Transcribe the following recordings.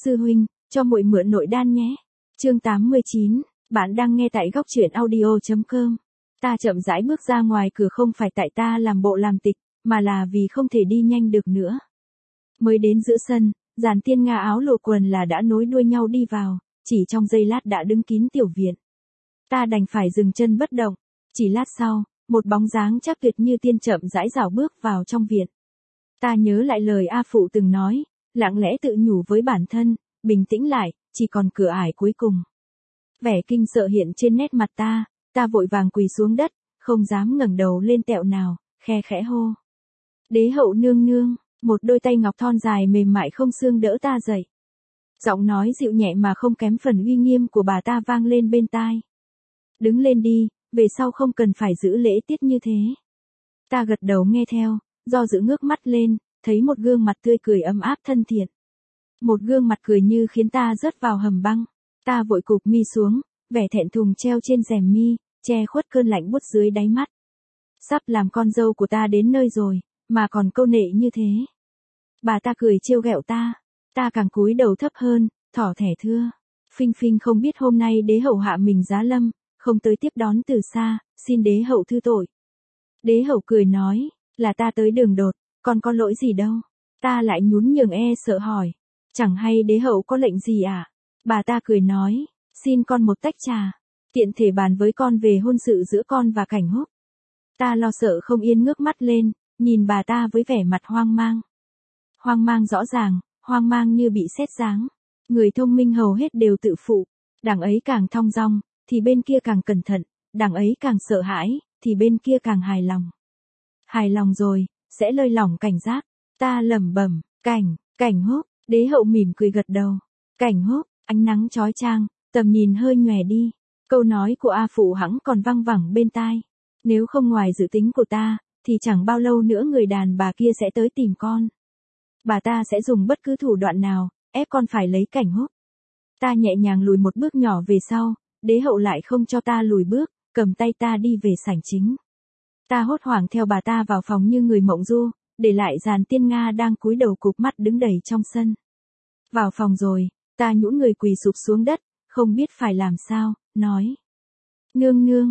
sư huynh, cho muội mượn nội đan nhé. Chương 89, bạn đang nghe tại góc truyện audio.com. Ta chậm rãi bước ra ngoài cửa không phải tại ta làm bộ làm tịch, mà là vì không thể đi nhanh được nữa. Mới đến giữa sân, dàn tiên Nga áo lụa quần là đã nối đuôi nhau đi vào, chỉ trong giây lát đã đứng kín tiểu viện. Ta đành phải dừng chân bất động, chỉ lát sau, một bóng dáng chắc tuyệt như tiên chậm rãi rảo bước vào trong viện. Ta nhớ lại lời A Phụ từng nói, lặng lẽ tự nhủ với bản thân, bình tĩnh lại, chỉ còn cửa ải cuối cùng. Vẻ kinh sợ hiện trên nét mặt ta vội vàng quỳ xuống đất, không dám ngẩng đầu lên tẹo nào, khe khẽ hô. Đế hậu nương nương, một đôi tay ngọc thon dài mềm mại không xương đỡ ta dậy. Giọng nói dịu nhẹ mà không kém phần uy nghiêm của bà ta vang lên bên tai. Đứng lên đi, về sau không cần phải giữ lễ tiết như thế. Ta gật đầu nghe theo, do dự ngước mắt lên, thấy một gương mặt tươi cười ấm áp thân thiện. Một gương mặt cười như khiến ta rớt vào hầm băng. Ta vội cụp mi xuống, vẻ thẹn thùng treo trên rèm mi, che khuất cơn lạnh buốt dưới đáy mắt. Sắp làm con dâu của ta đến nơi rồi, mà còn câu nệ như thế. Bà ta cười trêu ghẹo ta càng cúi đầu thấp hơn, thỏ thẻ thưa. Phinh phinh không biết hôm nay đế hậu hạ mình giá lâm, không tới tiếp đón từ xa, xin đế hậu thư tội. Đế hậu cười nói, là ta tới đường đột, còn có lỗi gì đâu. Ta lại nhún nhường sợ hỏi, chẳng hay đế hậu có lệnh gì à? Bà ta cười nói, xin con một tách trà, tiện thể bàn với con về hôn sự giữa con và Cảnh Húc. Ta lo sợ không yên ngước mắt lên, nhìn bà ta với vẻ mặt hoang mang. Hoang mang rõ ràng, hoang mang như bị sét giáng. Người thông minh hầu hết đều tự phụ, đằng ấy càng thong dong, thì bên kia càng cẩn thận, đằng ấy càng sợ hãi, thì bên kia càng hài lòng. Hài lòng rồi, sẽ lơi lỏng cảnh giác. Ta lẩm bẩm, Cảnh Húc, đế hậu mỉm cười gật đầu. Cảnh Húc, ánh nắng chói chang, tầm nhìn hơi nhòe đi. Câu nói của A Phụ hẵng còn văng vẳng bên tai. Nếu không ngoài dự tính của ta, thì chẳng bao lâu nữa người đàn bà kia sẽ tới tìm con. Bà ta sẽ dùng bất cứ thủ đoạn nào, ép con phải lấy Cảnh Húc. Ta nhẹ nhàng lùi một bước nhỏ về sau, đế hậu lại không cho ta lùi bước, cầm tay ta đi về sảnh chính. Ta hốt hoảng theo bà ta vào phòng như người mộng du, để lại dàn tiên Nga đang cúi đầu cụp mắt đứng đầy trong sân. Vào phòng rồi, ta nhũn người quỳ sụp xuống đất, không biết phải làm sao, nói. Nương nương,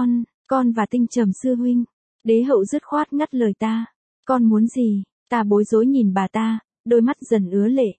con và Tinh Trầm sư huynh. Đế hậu dứt khoát ngắt lời ta. Con muốn gì? Ta bối rối nhìn bà ta, đôi mắt dần ứa lệ.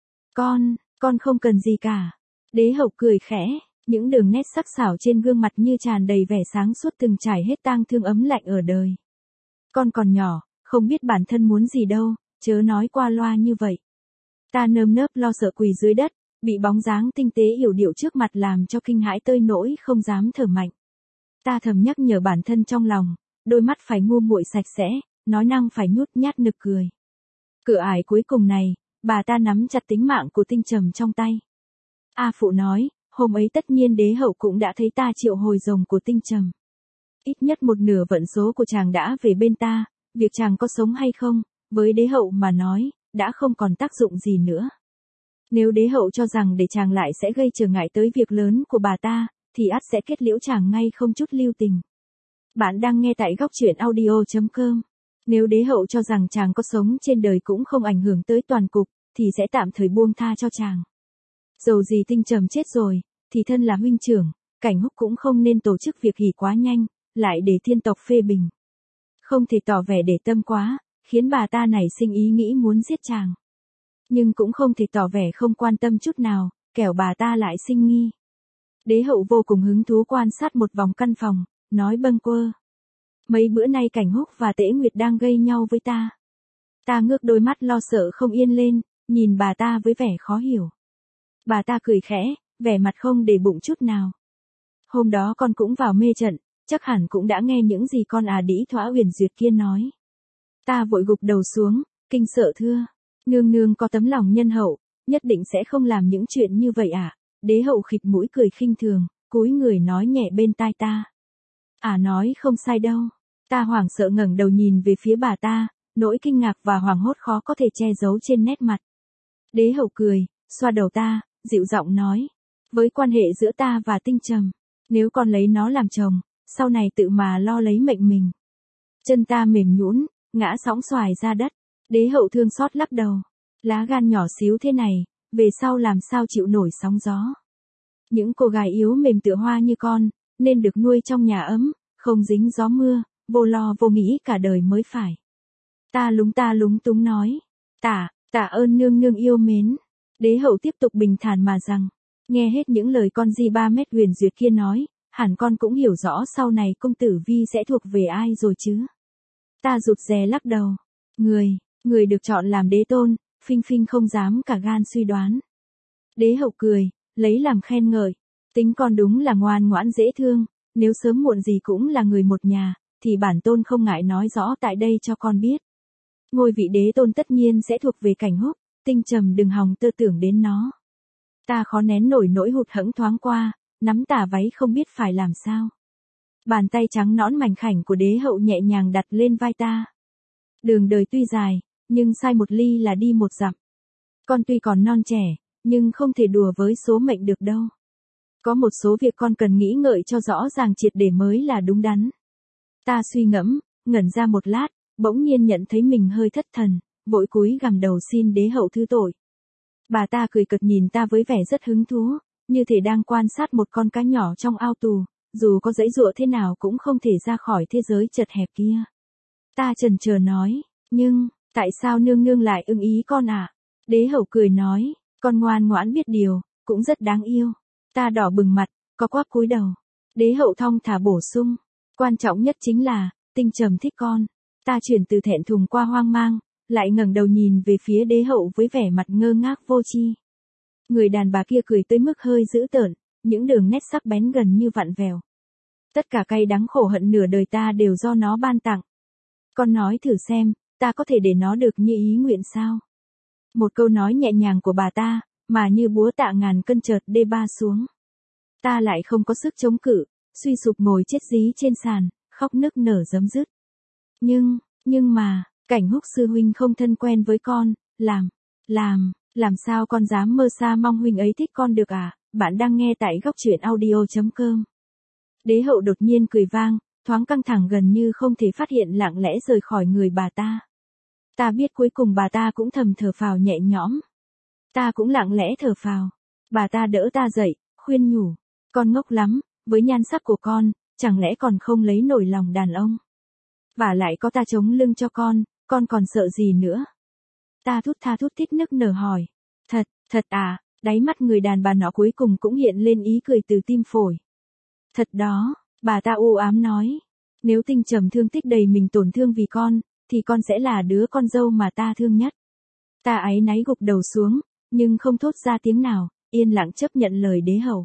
Con không cần gì cả. Đế hậu cười khẽ, những đường nét sắc sảo trên gương mặt như tràn đầy vẻ sáng suốt từng trải hết tang thương ấm lạnh ở đời. Con còn nhỏ, không biết bản thân muốn gì đâu, chớ nói qua loa như vậy. Ta nơm nớp lo sợ quỳ dưới đất, bị bóng dáng tinh tế yểu điệu trước mặt làm cho kinh hãi tơi nỗi không dám thở mạnh. Ta thầm nhắc nhở bản thân trong lòng, đôi mắt phải ngu muội sạch sẽ, nói năng phải nhút nhát nực cười. Cửa ải cuối cùng này, bà ta nắm chặt tính mạng của Tinh Trầm trong tay. A Phụ nói, hôm ấy tất nhiên đế hậu cũng đã thấy ta triệu hồi rồng của Tinh Trầm. Ít nhất một nửa vận số của chàng đã về bên ta, việc chàng có sống hay không, với đế hậu mà nói, đã không còn tác dụng gì nữa. Nếu đế hậu cho rằng để chàng lại sẽ gây trở ngại tới việc lớn của bà ta, thì ắt sẽ kết liễu chàng ngay không chút lưu tình. Bạn đang nghe tại góc truyện audio.com. Nếu đế hậu cho rằng chàng có sống trên đời cũng không ảnh hưởng tới toàn cục, thì sẽ tạm thời buông tha cho chàng. Dầu gì Tinh Trầm chết rồi, thì thân là huynh trưởng, Cảnh Húc cũng không nên tổ chức việc hỉ quá nhanh, lại để thiên tộc phê bình. Không thể tỏ vẻ để tâm quá, khiến bà ta nảy sinh ý nghĩ muốn giết chàng. Nhưng cũng không thể tỏ vẻ không quan tâm chút nào, kẻo bà ta lại sinh nghi. Đế hậu vô cùng hứng thú quan sát một vòng căn phòng, nói bâng quơ. Mấy bữa nay Cảnh Húc và Tễ Nguyệt đang gây nhau với ta. Ta ngước đôi mắt lo sợ không yên lên, nhìn bà ta với vẻ khó hiểu. Bà ta cười khẽ, vẻ mặt không để bụng chút nào. Hôm đó con cũng vào mê trận, chắc hẳn cũng đã nghe những gì con đĩ Thóa Huyền Duyệt kia nói. Ta vội gục đầu xuống, kinh sợ thưa. Nương nương có tấm lòng nhân hậu, nhất định sẽ không làm những chuyện như vậy à? Đế hậu khịt mũi cười khinh thường, cúi người nói nhẹ bên tai ta. Nói không sai đâu. Ta hoảng sợ ngẩng đầu nhìn về phía bà ta, nỗi kinh ngạc và hoảng hốt khó có thể che giấu trên nét mặt. Đế hậu cười, xoa đầu ta, dịu giọng nói. Với quan hệ giữa ta và Tinh Trầm, nếu con lấy nó làm chồng, sau này tự mà lo lấy mệnh mình. Chân ta mềm nhũn, ngã sõng xoài ra đất. Đế hậu thương xót lắc đầu. Lá gan nhỏ xíu thế này, về sau làm sao chịu nổi sóng gió. Những cô gái yếu mềm tựa hoa như con, nên được nuôi trong nhà ấm, không dính gió mưa, vô lo vô nghĩ cả đời mới phải. Ta lúng túng nói. Tạ ơn nương nương yêu mến. Đế hậu tiếp tục bình thản mà rằng, nghe hết những lời con di 3 mét huyền duyệt kia nói, hẳn con cũng hiểu rõ sau này công tử Vi sẽ thuộc về ai rồi chứ. Ta rụt rè lắc đầu. Người được chọn làm đế tôn, Phinh Phinh không dám cả gan suy đoán. Đế hậu cười, lấy làm khen ngợi. Tính con đúng là ngoan ngoãn dễ thương, nếu sớm muộn gì cũng là người một nhà, thì bản tôn không ngại nói rõ tại đây cho con biết. Ngôi vị đế tôn tất nhiên sẽ thuộc về Cảnh Húc, Tinh Trầm đừng hòng tơ tưởng đến nó. Ta khó nén nổi nỗi hụt hẫng thoáng qua, nắm tà váy không biết phải làm sao. Bàn tay trắng nõn mảnh khảnh của đế hậu nhẹ nhàng đặt lên vai ta. Đường đời tuy dài, nhưng sai một ly là đi một dặm. Con tuy còn non trẻ, nhưng không thể đùa với số mệnh được đâu. Có một số việc con cần nghĩ ngợi cho rõ ràng triệt để mới là đúng đắn. Ta suy ngẫm, ngẩn ra một lát, bỗng nhiên nhận thấy mình hơi thất thần, vội cúi gằm đầu xin đế hậu thứ tội. Bà ta cười cợt nhìn ta với vẻ rất hứng thú, như thể đang quan sát một con cá nhỏ trong ao tù, dù có giãy giụa thế nào cũng không thể ra khỏi thế giới chật hẹp kia. Ta chần chờ nói, nhưng, tại sao nương nương lại ưng ý con ạ? Đế hậu cười nói, con ngoan ngoãn biết điều, cũng rất đáng yêu. Ta đỏ bừng mặt, có quắp cúi đầu. Đế hậu thong thả bổ sung, quan trọng nhất chính là, Tinh Trầm thích con. Ta chuyển từ thẹn thùng qua hoang mang, lại ngẩng đầu nhìn về phía đế hậu với vẻ mặt ngơ ngác vô tri. Người đàn bà kia cười tới mức hơi dữ tợn, những đường nét sắc bén gần như vặn vẹo. Tất cả cay đắng khổ hận nửa đời ta đều do nó ban tặng. Con nói thử xem, ta có thể để nó được như ý nguyện sao? Một câu nói nhẹ nhàng của bà ta, mà như búa tạ ngàn cân chợt đê ba xuống. Ta lại không có sức chống cự, suy sụp ngồi chết dí trên sàn, khóc nức nở rấm rứt. Nhưng mà, Cảnh Húc sư huynh không thân quen với con, làm sao con dám mơ xa mong huynh ấy thích con được à? Bạn đang nghe tại góc truyện audio.com. Đế hậu đột nhiên cười vang, thoáng căng thẳng gần như không thể phát hiện lặng lẽ rời khỏi người bà ta. Ta biết cuối cùng bà ta cũng thầm thở phào nhẹ nhõm. Ta cũng lặng lẽ thở phào. Bà ta đỡ ta dậy, khuyên nhủ. Con ngốc lắm, với nhan sắc của con, chẳng lẽ còn không lấy nổi lòng đàn ông. Và lại có ta chống lưng cho con còn sợ gì nữa. Ta thút tha thút thít nức nở hỏi. Thật à, đáy mắt người đàn bà nọ cuối cùng cũng hiện lên ý cười từ tim phổi. Thật đó, bà ta u ám nói. Nếu Tinh Trầm thương tích đầy mình tổn thương vì con, thì con sẽ là đứa con dâu mà ta thương nhất. Ta áy náy gục đầu xuống, nhưng không thốt ra tiếng nào, yên lặng chấp nhận lời đế hậu.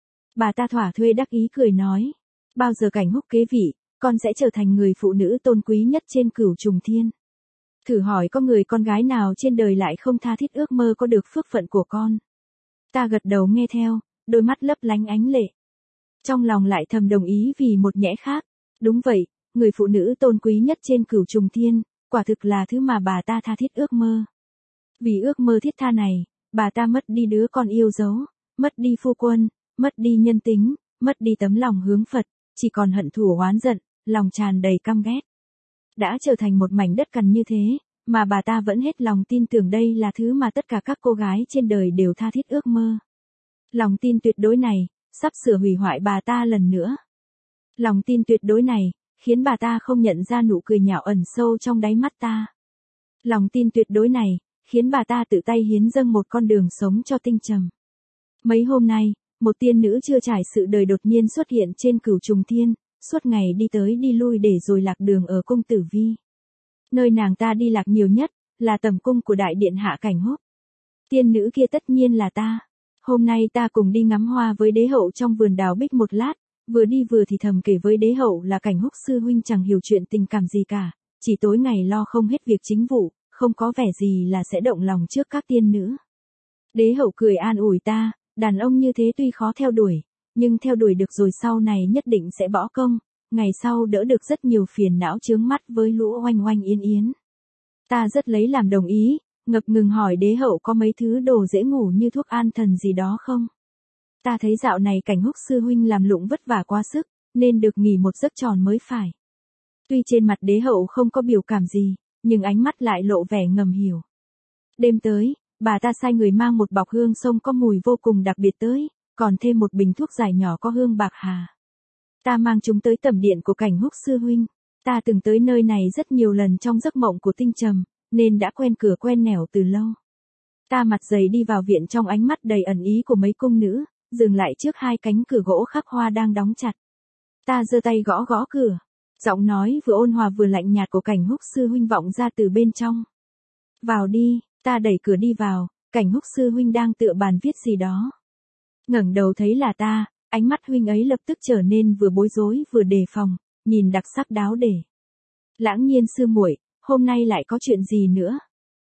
Bà ta thỏa thuê đắc ý cười nói. Bao giờ Cảnh Húc kế vị, con sẽ trở thành người phụ nữ tôn quý nhất trên cửu trùng thiên. Thử hỏi có người con gái nào trên đời lại không tha thiết ước mơ có được phước phận của con. Ta gật đầu nghe theo, đôi mắt lấp lánh ánh lệ. Trong lòng lại thầm đồng ý vì một nhẽ khác. Đúng vậy, người phụ nữ tôn quý nhất trên cửu trùng thiên, quả thực là thứ mà bà ta tha thiết ước mơ. Vì ước mơ thiết tha này, bà ta mất đi đứa con yêu dấu, mất đi phu quân, mất đi nhân tính, mất đi tấm lòng hướng Phật, chỉ còn hận thù oán giận, lòng tràn đầy căm ghét. Đã trở thành một mảnh đất cằn như thế, mà bà ta vẫn hết lòng tin tưởng đây là thứ mà tất cả các cô gái trên đời đều tha thiết ước mơ. Lòng tin tuyệt đối này, sắp sửa hủy hoại bà ta lần nữa. Lòng tin tuyệt đối này, khiến bà ta không nhận ra nụ cười nhạo ẩn sâu trong đáy mắt ta. Lòng tin tuyệt đối này, khiến bà ta tự tay hiến dâng một con đường sống cho Tinh Trầm. Mấy hôm nay, một tiên nữ chưa trải sự đời đột nhiên xuất hiện trên cửu trùng thiên, suốt ngày đi tới đi lui để rồi lạc đường ở cung Tử Vi. Nơi nàng ta đi lạc nhiều nhất, là tầm cung của đại điện hạ Cảnh Húc. Tiên nữ kia tất nhiên là ta. Hôm nay ta cùng đi ngắm hoa với đế hậu trong vườn đào bích một lát, vừa đi vừa thì thầm kể với đế hậu là Cảnh Húc sư huynh chẳng hiểu chuyện tình cảm gì cả, chỉ tối ngày lo không hết việc chính vụ, không có vẻ gì là sẽ động lòng trước các tiên nữ. Đế hậu cười an ủi ta, đàn ông như thế tuy khó theo đuổi, nhưng theo đuổi được rồi sau này nhất định sẽ bỏ công, ngày sau đỡ được rất nhiều phiền não chướng mắt với lũ oanh oanh yến yến. Ta rất lấy làm đồng ý, ngập ngừng hỏi đế hậu có mấy thứ đồ dễ ngủ như thuốc an thần gì đó không? Ta thấy dạo này Cảnh Húc sư huynh làm lụng vất vả quá sức, nên được nghỉ một giấc tròn mới phải. Tuy trên mặt đế hậu không có biểu cảm gì, nhưng ánh mắt lại lộ vẻ ngầm hiểu. Đêm tới, Bà ta sai người mang một bọc hương sông có mùi vô cùng đặc biệt tới, còn thêm một bình thuốc giải nhỏ có hương bạc hà. Ta mang chúng tới tẩm điện của Cảnh Húc sư huynh. Ta từng tới nơi này rất nhiều lần trong giấc mộng của Tinh Trầm, nên đã quen cửa quen nẻo từ lâu. Ta mặt dày đi vào viện trong ánh mắt đầy ẩn ý của mấy cung nữ, dừng lại trước hai cánh cửa gỗ khắc hoa đang đóng chặt. Ta giơ tay gõ gõ cửa. Giọng nói vừa ôn hòa vừa lạnh nhạt của Cảnh Húc sư huynh vọng ra từ bên trong. Vào đi, ta đẩy cửa đi vào, Cảnh Húc sư huynh đang tựa bàn viết gì đó. Ngẩng đầu thấy là ta, ánh mắt huynh ấy lập tức trở nên vừa bối rối vừa đề phòng, nhìn đặc sắc đáo để. Lãng Nhiên sư muội, hôm nay lại có chuyện gì nữa?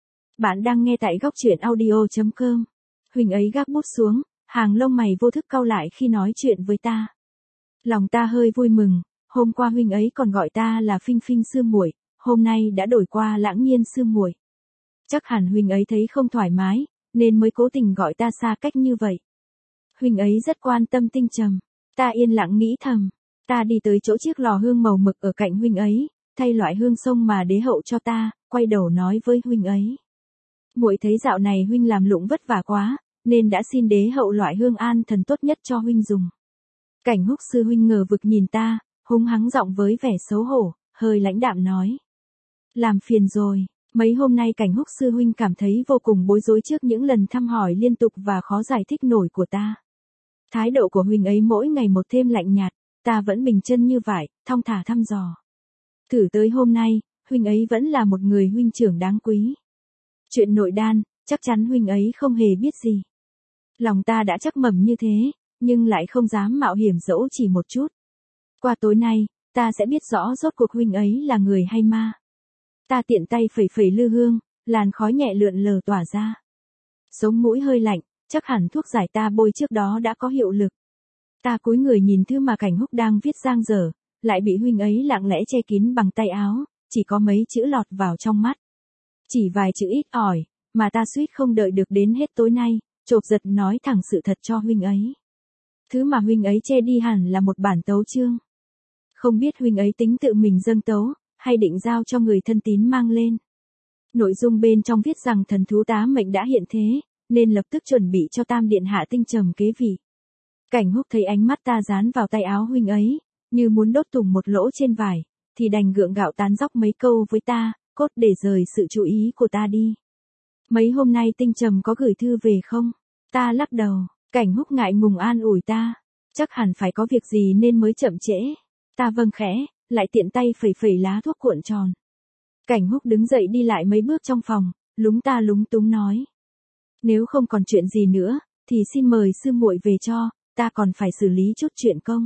Bạn đang nghe tại góc truyện audio.com. Huynh ấy gác bút xuống, hàng lông mày vô thức cau lại khi nói chuyện với ta. Lòng ta hơi vui mừng, hôm qua huynh ấy còn gọi ta là Phinh Phinh sư muội, hôm nay đã đổi qua Lãng Nhiên sư muội. Chắc hẳn huynh ấy thấy không thoải mái, nên mới cố tình gọi ta xa cách như vậy. Huynh ấy rất quan tâm Tinh Trầm. Ta yên lặng nghĩ thầm. Ta đi tới chỗ chiếc lò hương màu mực ở cạnh huynh ấy, thay loại hương sông mà đế hậu cho ta, quay đầu nói với huynh ấy. Muội thấy dạo này huynh làm lụng vất vả quá, nên đã xin đế hậu loại hương an thần tốt nhất cho huynh dùng. Cảnh Húc sư huynh ngờ vực nhìn ta, hung hắng giọng với vẻ xấu hổ, hơi lãnh đạm nói. Làm phiền rồi, mấy hôm nay Cảnh Húc sư huynh cảm thấy vô cùng bối rối trước những lần thăm hỏi liên tục và khó giải thích nổi của ta. Thái độ của huynh ấy mỗi ngày một thêm lạnh nhạt, ta vẫn bình chân như vải, thong thả thăm dò. Thử tới hôm nay, huynh ấy vẫn là một người huynh trưởng đáng quý. Chuyện nội đan, chắc chắn huynh ấy không hề biết gì. Lòng ta đã chắc mẩm như thế, nhưng lại không dám mạo hiểm dẫu chỉ một chút. Qua tối nay, ta sẽ biết rõ rốt cuộc huynh ấy là người hay ma. Ta tiện tay phẩy phẩy lư hương, làn khói nhẹ lượn lờ tỏa ra. Sống mũi hơi lạnh, chắc hẳn thuốc giải ta bôi trước đó đã có hiệu lực. Ta cúi người nhìn thư mà Cảnh Húc đang viết dang dở, lại bị huynh ấy lặng lẽ che kín bằng tay áo, chỉ có mấy chữ lọt vào trong mắt. Chỉ vài chữ ít ỏi, mà ta suýt không đợi được đến hết tối nay, chộp giật nói thẳng sự thật cho huynh ấy. Thứ mà huynh ấy che đi hẳn là một bản tấu chương. Không biết huynh ấy tính tự mình dâng tấu, hay định giao cho người thân tín mang lên. Nội dung bên trong viết rằng thần thú tá mệnh đã hiện thế, nên lập tức chuẩn bị cho Tam Điện Hạ Tinh Trầm kế vị. Cảnh Húc thấy ánh mắt ta dán vào tay áo huynh ấy, như muốn đốt thủng một lỗ trên vải, thì đành gượng gạo tán dóc mấy câu với ta, cốt để rời sự chú ý của ta đi. Mấy hôm nay Tinh Trầm có gửi thư về không? Ta lắc đầu, Cảnh Húc ngại ngùng an ủi ta, chắc hẳn phải có việc gì nên mới chậm trễ. Ta vâng khẽ, lại tiện tay phẩy phẩy lá thuốc cuộn tròn. Cảnh Húc đứng dậy đi lại mấy bước trong phòng, lúng ta lúng túng nói. Nếu không còn chuyện gì nữa, thì xin mời sư muội về cho, ta còn phải xử lý chút chuyện công.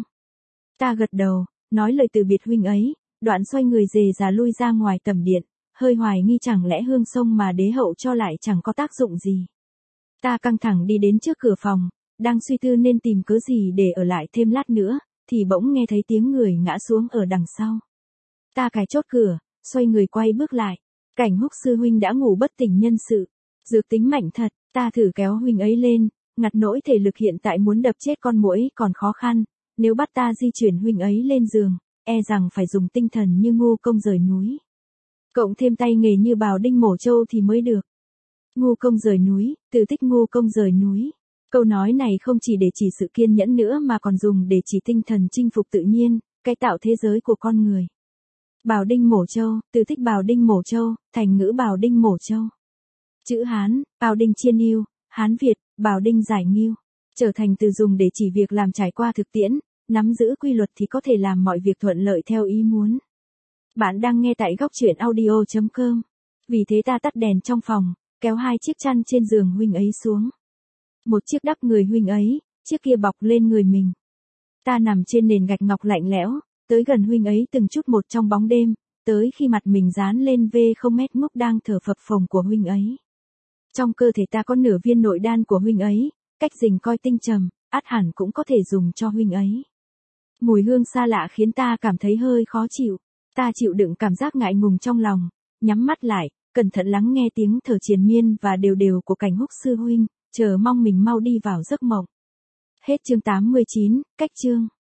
Ta gật đầu, nói lời từ biệt huynh ấy, đoạn xoay người rề rà lui ra ngoài tầm điện, hơi hoài nghi chẳng lẽ hương sông mà đế hậu cho lại chẳng có tác dụng gì. Ta căng thẳng đi đến trước cửa phòng, đang suy tư nên tìm cớ gì để ở lại thêm lát nữa, thì bỗng nghe thấy tiếng người ngã xuống ở đằng sau. Ta cài chốt cửa, xoay người quay bước lại. Cảnh Húc sư huynh đã ngủ bất tỉnh nhân sự. Dược tính mạnh thật, ta thử kéo huynh ấy lên, ngặt nỗi thể lực hiện tại muốn đập chết con muỗi còn khó khăn. Nếu bắt ta di chuyển huynh ấy lên giường, e rằng phải dùng tinh thần như Ngu Công rời núi. Cộng thêm tay nghề như Bào Đinh Mổ Trâu thì mới được. Ngu Công rời núi, từ tích Ngu Công rời núi. Câu nói này không chỉ để chỉ sự kiên nhẫn nữa mà còn dùng để chỉ tinh thần chinh phục tự nhiên, cái tạo thế giới của con người. Bào Đinh Mổ Trâu, từ tích Bào Đinh Mổ Trâu, thành ngữ Bào Đinh Mổ Trâu. Chữ Hán, Bào Đinh Chiên Yêu, Hán Việt, Bào Đinh Giải Nghiêu. Trở thành từ dùng để chỉ việc làm trải qua thực tiễn, nắm giữ quy luật thì có thể làm mọi việc thuận lợi theo ý muốn. Bạn đang nghe tại góc truyện audio.com. Vì thế ta tắt đèn trong phòng, kéo hai chiếc chăn trên giường huynh ấy xuống. Một chiếc đắp người huynh ấy, chiếc kia bọc lên người mình. Ta nằm trên nền gạch ngọc lạnh lẽo, tới gần huynh ấy từng chút một trong bóng đêm, tới khi mặt mình dán lên V0 mét ngốc đang thở phập phồng của huynh ấy. Trong cơ thể ta có nửa viên nội đan của huynh ấy, cách dình coi Tinh Trầm, ắt hẳn cũng có thể dùng cho huynh ấy. Mùi hương xa lạ khiến ta cảm thấy hơi khó chịu. Ta chịu đựng cảm giác ngại ngùng trong lòng, nhắm mắt lại, cẩn thận lắng nghe tiếng thở triền miên và đều đều của Cảnh Húc sư huynh, chờ mong mình mau đi vào giấc mộng. Hết chương 89, cách chương.